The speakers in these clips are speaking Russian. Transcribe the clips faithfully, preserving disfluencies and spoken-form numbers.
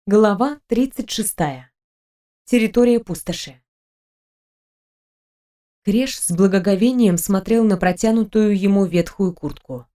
Глава тридцать шестая. Территория пустоши. Креш с благоговением смотрел на протянутую ему ветхую куртку.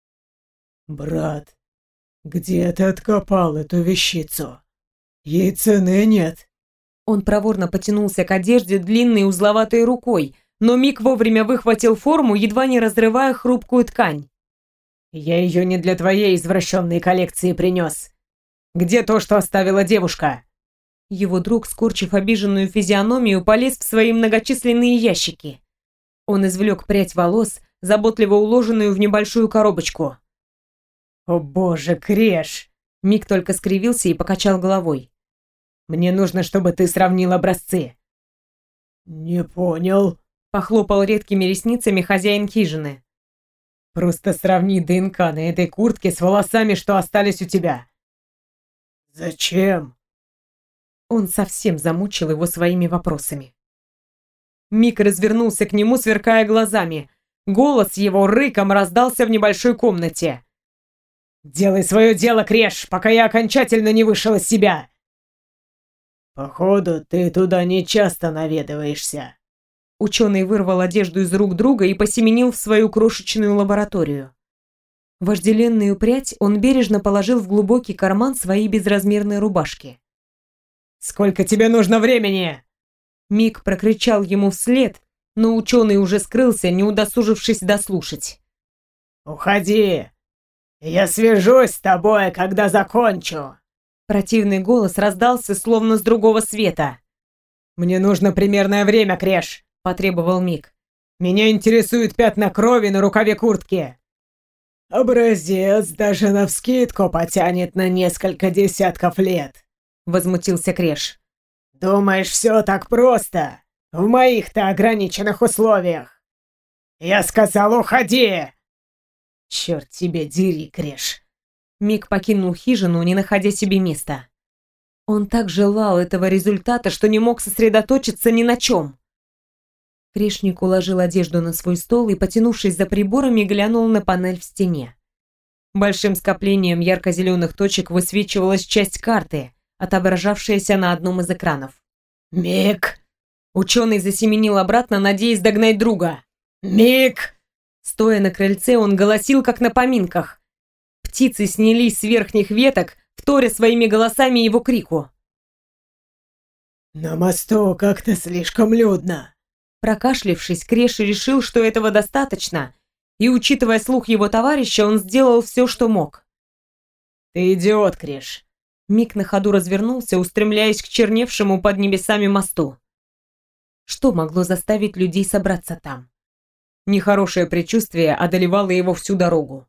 «Брат, где ты откопал эту вещицу? Ей цены нет». Он проворно потянулся к одежде длинной узловатой рукой, но Мик вовремя выхватил форму, едва не разрывая хрупкую ткань. «Я ее не для твоей извращенной коллекции принес. Где то, что оставила девушка?» Его друг, скорчив обиженную физиономию, полез в свои многочисленные ящики. Он извлек прядь волос, заботливо уложенную в небольшую коробочку. «О боже, Креш!» Мик только скривился и покачал головой. «Мне нужно, чтобы ты сравнил образцы». «Не понял», — похлопал редкими ресницами хозяин хижины. «Просто сравни ДНК на этой куртке с волосами, что остались у тебя». «Зачем?» Он совсем замучил его своими вопросами. Мик развернулся к нему, сверкая глазами. Голос его рыком раздался в небольшой комнате. «Делай свое дело, Креш, пока я окончательно не вышел из себя!» «Походу, ты туда не часто наведываешься». Ученый вырвал одежду из рук друга и посеменил в свою крошечную лабораторию. Вожделенную прядь он бережно положил в глубокий карман своей безразмерной рубашки. «Сколько тебе нужно времени?» Мик прокричал ему вслед, но ученый уже скрылся, не удосужившись дослушать. «Уходи! Я свяжусь с тобой, когда закончу!» Противный голос раздался, словно с другого света. «Мне нужно примерное время, Креш!» – потребовал Мик. «Меня интересуют пятна крови на рукаве куртки!» «Образец даже навскидку потянет на несколько десятков лет!» – возмутился Креш. «Думаешь, все так просто? В моих-то ограниченных условиях!» «Я сказал, уходи!» «Черт тебе дери, Креш!» Мик покинул хижину, не находя себе места. Он так желал этого результата, что не мог сосредоточиться ни на чем. Крешник уложил одежду на свой стол и, потянувшись за приборами, глянул на панель в стене. Большим скоплением ярко-зеленых точек высвечивалась часть карты, отображавшаяся на одном из экранов. «Мик!» Ученый засеменил обратно, надеясь догнать друга. «Мик!» Стоя на крыльце, он голосил, как на поминках. Птицы снялись с верхних веток, вторя своими голосами его крику. «На мосту как-то слишком людно». Прокашлившись, Креш решил, что этого достаточно, и, учитывая слух его товарища, он сделал все, что мог. «Ты идиот, Креш!» Мик на ходу развернулся, устремляясь к черневшему под небесами мосту. Что могло заставить людей собраться там? Нехорошее предчувствие одолевало его всю дорогу.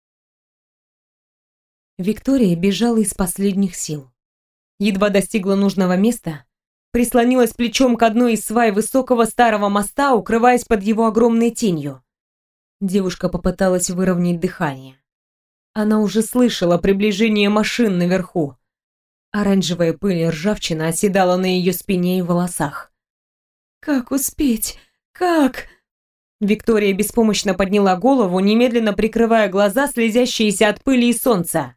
Виктория бежала из последних сил. Едва достигла нужного места, прислонилась плечом к одной из свай высокого старого моста, укрываясь под его огромной тенью. Девушка попыталась выровнять дыхание. Она уже слышала приближение машин наверху. Оранжевая пыль и ржавчина оседала на ее спине и волосах. «Как успеть? Как?» Виктория беспомощно подняла голову, немедленно прикрывая глаза, слезящиеся от пыли и солнца.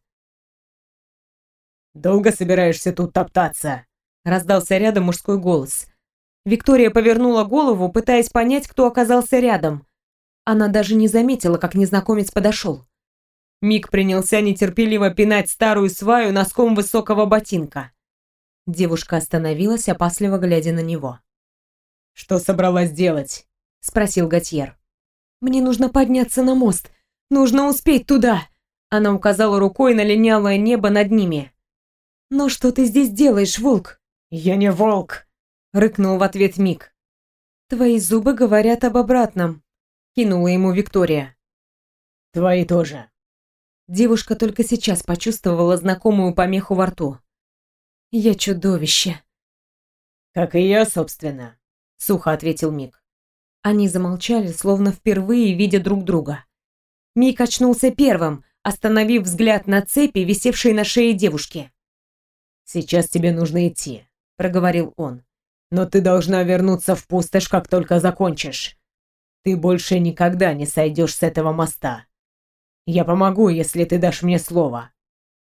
«Долго собираешься тут топтаться?» Раздался рядом мужской голос. Виктория повернула голову, пытаясь понять, кто оказался рядом. Она даже не заметила, как незнакомец подошел. Мик принялся нетерпеливо пинать старую сваю носком высокого ботинка. Девушка остановилась, опасливо глядя на него. «Что собралась делать?» — спросил Готьер. «Мне нужно подняться на мост. Нужно успеть туда!» Она указала рукой на линялое небо над ними. «Но что ты здесь делаешь, волк?» «Я не волк!» — рыкнул в ответ Мик. «Твои зубы говорят об обратном», — кинула ему Виктория. «Твои тоже». Девушка только сейчас почувствовала знакомую помеху во рту. «Я чудовище». «Как и я, собственно», — сухо ответил Мик. Они замолчали, словно впервые видя друг друга. Мик очнулся первым, остановив взгляд на цепи, висевшей на шее девушки. «Сейчас тебе нужно идти», — проговорил он. «Но ты должна вернуться в пустошь, как только закончишь. Ты больше никогда не сойдешь с этого моста. Я помогу, если ты дашь мне слово».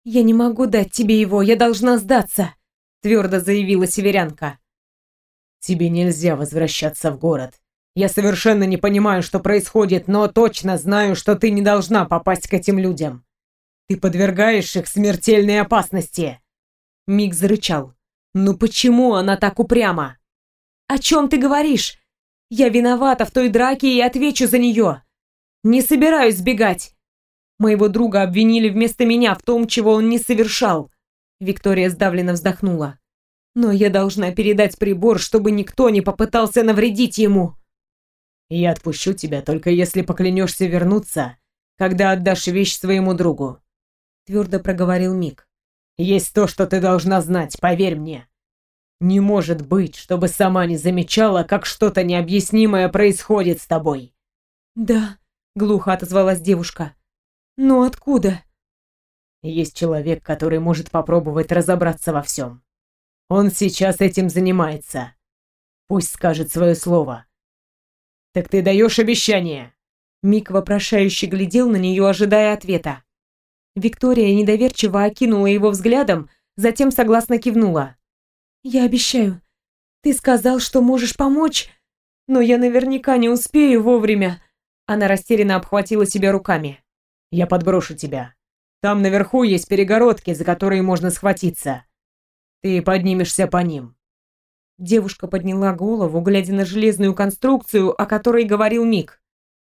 «Я не могу дать тебе его, я должна сдаться», — твердо заявила северянка. «Тебе нельзя возвращаться в город. Я совершенно не понимаю, что происходит, но точно знаю, что ты не должна попасть к этим людям. Ты подвергаешь их смертельной опасности!» Мик зарычал. «Ну почему она так упряма?» «О чем ты говоришь? Я виновата в той драке и отвечу за нее. Не собираюсь сбегать. Моего друга обвинили вместо меня в том, чего он не совершал». Виктория сдавленно вздохнула. «Но я должна передать прибор, чтобы никто не попытался навредить ему». «Я отпущу тебя, только если поклянешься вернуться, когда отдашь вещь своему другу», — твердо проговорил Мик. «Есть то, что ты должна знать, поверь мне. Не может быть, чтобы сама не замечала, как что-то необъяснимое происходит с тобой». «Да», — глухо отозвалась девушка. «Но откуда?» «Есть человек, который может попробовать разобраться во всем. Он сейчас этим занимается. Пусть скажет свое слово». «Так ты даешь обещание?» Мик вопрошающе глядел на нее, ожидая ответа. Виктория недоверчиво окинула его взглядом, затем согласно кивнула. «Я обещаю. Ты сказал, что можешь помочь, но я наверняка не успею вовремя». Она растерянно обхватила себя руками. «Я подброшу тебя. Там наверху есть перегородки, за которые можно схватиться. Ты поднимешься по ним». Девушка подняла голову, глядя на железную конструкцию, о которой говорил Мик.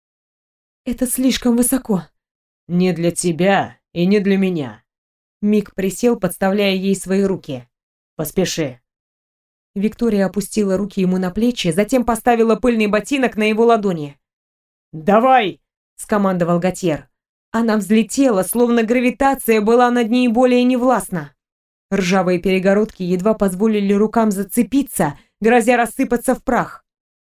«Это слишком высоко». «Не для тебя и не для меня». Мик присел, подставляя ей свои руки. «Поспеши». Виктория опустила руки ему на плечи, затем поставила пыльный ботинок на его ладони. «Давай!» — скомандовал Готьер. Она взлетела, словно гравитация была над ней более невластна. Ржавые перегородки едва позволили рукам зацепиться, грозя рассыпаться в прах.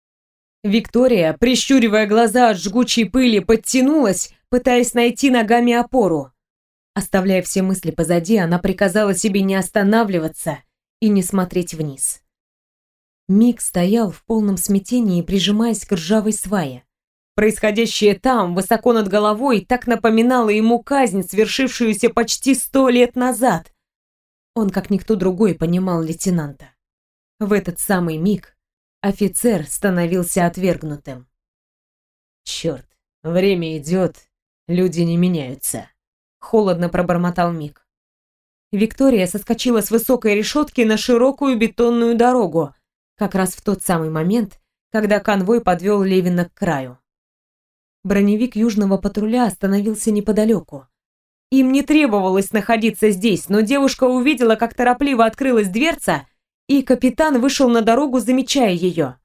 Виктория, прищуривая глаза от жгучей пыли, подтянулась, пытаясь найти ногами опору. Оставляя все мысли позади, она приказала себе не останавливаться и не смотреть вниз. Мик стоял в полном смятении, прижимаясь к ржавой свае. Происходящее там, высоко над головой, так напоминало ему казнь, свершившуюся почти сто лет назад. Он, как никто другой, понимал лейтенанта. В этот самый миг офицер становился отвергнутым. «Черт, время идет, люди не меняются», — холодно пробормотал Мик. Виктория соскочила с высокой решетки на широкую бетонную дорогу, как раз в тот самый момент, когда конвой подвел Левина к краю. Броневик южного патруля остановился неподалеку. Им не требовалось находиться здесь, но девушка увидела, как торопливо открылась дверца, и капитан вышел на дорогу, замечая ее.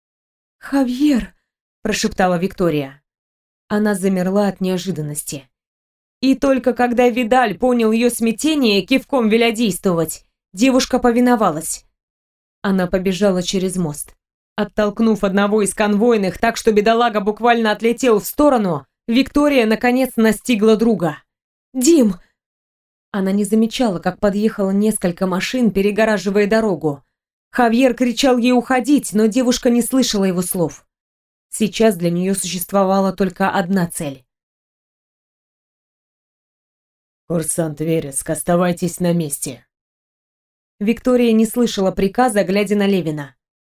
«Хавьер!» – прошептала Виктория. Она замерла от неожиданности. И только когда Видаль понял ее смятение, кивком веля действовать, девушка повиновалась. Она побежала через мост. Оттолкнув одного из конвойных так, что бедолага буквально отлетел в сторону, Виктория наконец настигла друга. «Дим!» Она не замечала, как подъехало несколько машин, перегораживая дорогу. Хавьер кричал ей уходить, но девушка не слышала его слов. Сейчас для нее существовала только одна цель. «Курсант Вереск, оставайтесь на месте». Виктория не слышала приказа, глядя на Левина.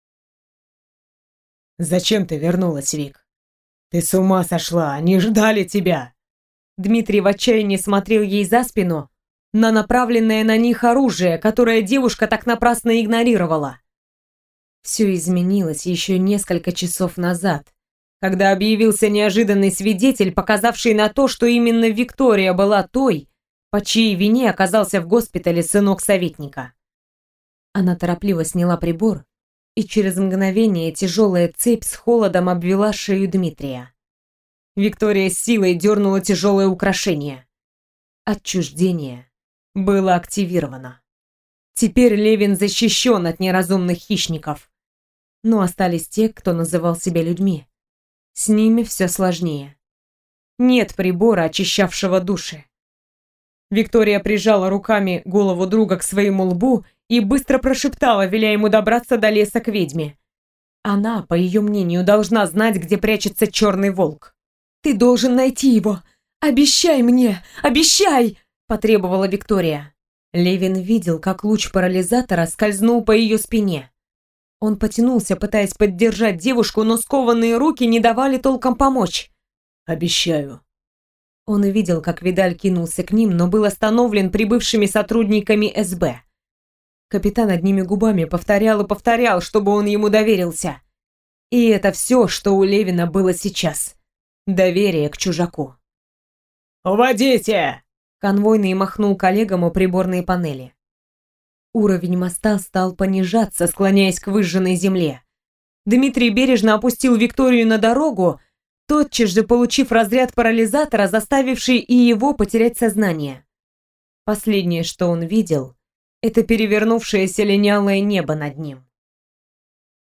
«Зачем ты вернулась, Вик? Ты с ума сошла, они ждали тебя!» Дмитрий в отчаянии смотрел ей за спину на направленное на них оружие, которое девушка так напрасно игнорировала. Все изменилось еще несколько часов назад, когда объявился неожиданный свидетель, показавший на то, что именно Виктория была той, по чьей вине оказался в госпитале сынок советника. Она торопливо сняла прибор, и через мгновение тяжелая цепь с холодом обвела шею Дмитрия. Виктория с силой дернула тяжелое украшение. Отчуждение было активировано. Теперь Левин защищен от неразумных хищников. Но остались те, кто называл себя людьми. С ними все сложнее. Нет прибора, очищавшего души. Виктория прижала руками голову друга к своему лбу и быстро прошептала, веля ему добраться до леса к ведьме. Она, по ее мнению, должна знать, где прячется черный волк. «Ты должен найти его! Обещай мне! Обещай!» потребовала Виктория. Левин видел, как луч парализатора скользнул по ее спине. Он потянулся, пытаясь поддержать девушку, но скованные руки не давали толком помочь. «Обещаю». Он увидел, как Видаль кинулся к ним, но был остановлен прибывшими сотрудниками эс бэ. Капитан одними губами повторял и повторял, чтобы он ему доверился. И это все, что у Левина было сейчас. Доверие к чужаку. «Уводите!» Конвойный махнул коллегам у приборной панели. Уровень моста стал понижаться, склоняясь к выжженной земле. Дмитрий бережно опустил Викторию на дорогу, тотчас же получив разряд парализатора, заставивший и его потерять сознание. Последнее, что он видел, это перевернувшееся линялое небо над ним.